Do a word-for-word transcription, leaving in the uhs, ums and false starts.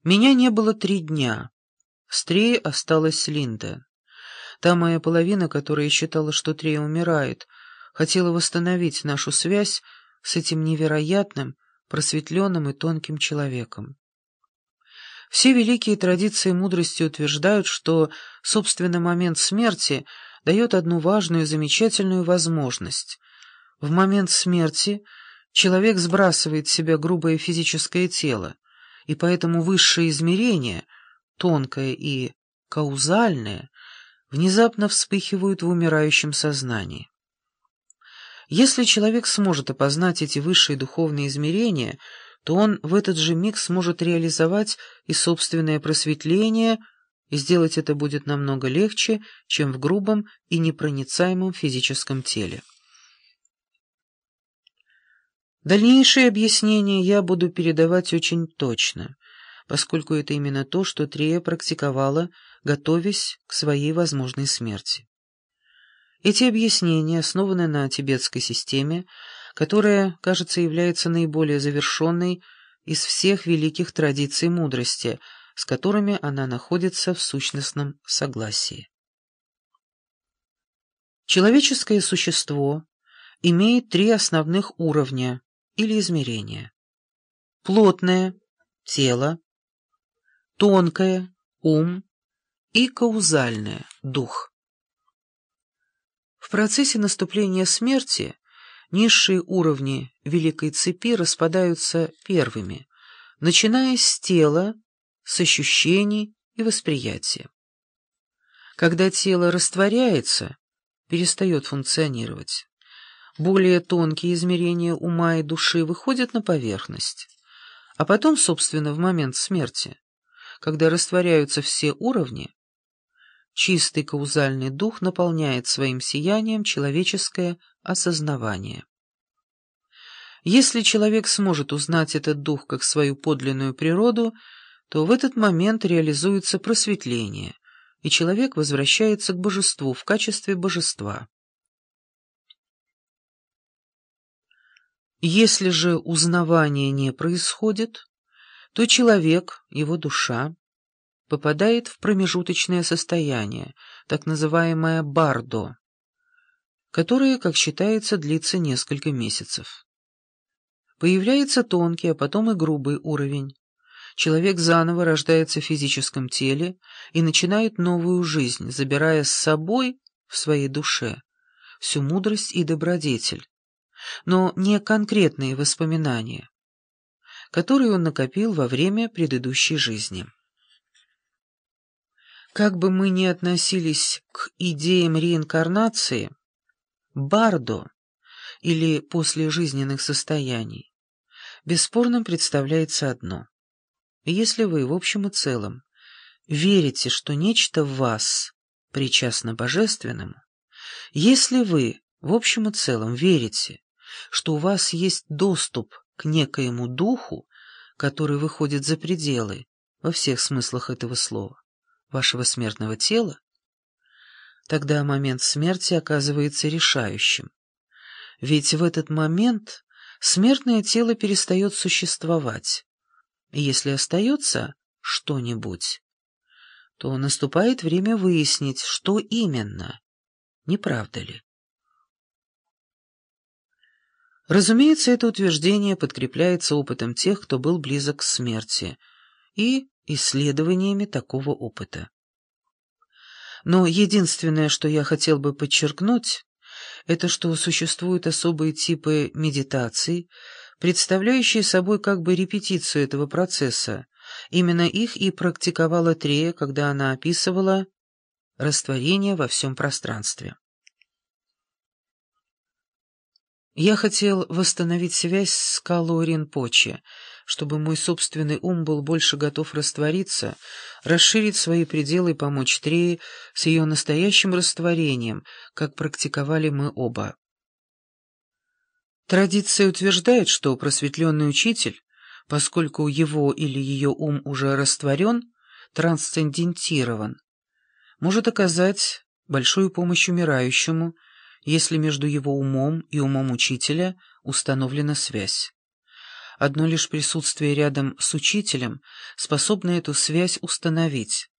Меня не было три дня. С Треей осталась Линда. Та моя половина, которая считала, что Трея умирает, хотела восстановить нашу связь с этим невероятным, просветленным и тонким человеком. Все великие традиции мудрости утверждают, что, собственно, момент смерти дает одну важную и замечательную возможность. В момент смерти человек сбрасывает с себя грубое физическое тело, и поэтому высшие измерения, тонкое и каузальное, внезапно вспыхивают в умирающем сознании. Если человек сможет опознать эти высшие духовные измерения, то он в этот же миг сможет реализовать и собственное просветление, и сделать это будет намного легче, чем в грубом и непроницаемом физическом теле. Дальнейшие объяснения я буду передавать очень точно, поскольку это именно то, что Трея практиковала, готовясь к своей возможной смерти. Эти объяснения основаны на тибетской системе, которая, кажется, является наиболее завершенной из всех великих традиций мудрости, с которыми она находится в сущностном согласии. Человеческое существо имеет три основных уровня или измерения: плотное — тело, тонкое — ум и каузальное — дух. В процессе наступления смерти низшие уровни великой цепи распадаются первыми, начиная с тела, с ощущений и восприятия. Когда тело растворяется, перестает функционировать, более тонкие измерения ума и души выходят на поверхность, а потом, собственно, в момент смерти, когда растворяются все уровни, чистый каузальный дух наполняет своим сиянием человеческое осознавание. Если человек сможет узнать этот дух как свою подлинную природу, то в этот момент реализуется просветление, и человек возвращается к божеству в качестве божества. Если же узнавание не происходит, то человек, его душа, попадает в промежуточное состояние, так называемое бардо, которое, как считается, длится несколько месяцев. Появляется тонкий, а потом и грубый уровень. Человек заново рождается в физическом теле и начинает новую жизнь, забирая с собой в своей душе всю мудрость и добродетель, но не конкретные воспоминания, которые он накопил во время предыдущей жизни. Как бы мы ни относились к идеям реинкарнации, бардо, или послежизненных состояний, бесспорным представляется одно. Если вы, в общем и целом, верите, что нечто в вас причастно божественному, если вы, в общем и целом, верите, что у вас есть доступ к некоему духу, который выходит за пределы, во всех смыслах этого слова, вашего смертного тела, тогда момент смерти оказывается решающим. Ведь в этот момент смертное тело перестает существовать, и если остается что-нибудь, то наступает время выяснить, что именно, не правда ли? Разумеется, это утверждение подкрепляется опытом тех, кто был близок к смерти, и исследованиями такого опыта. Но единственное, что я хотел бы подчеркнуть, это что существуют особые типы медитаций, представляющие собой как бы репетицию этого процесса. Именно их и практиковала Трея, когда она описывала растворение во всем пространстве. Я хотел восстановить связь с Кало Ринпоче, чтобы мой собственный ум был больше готов раствориться, расширить свои пределы и помочь Трее с ее настоящим растворением, как практиковали мы оба. Традиция утверждает, что просветленный учитель, поскольку его или ее ум уже растворен, трансцендентирован, может оказать большую помощь умирающему, если между его умом и умом учителя установлена связь. Одно лишь присутствие рядом с учителем способно эту связь установить.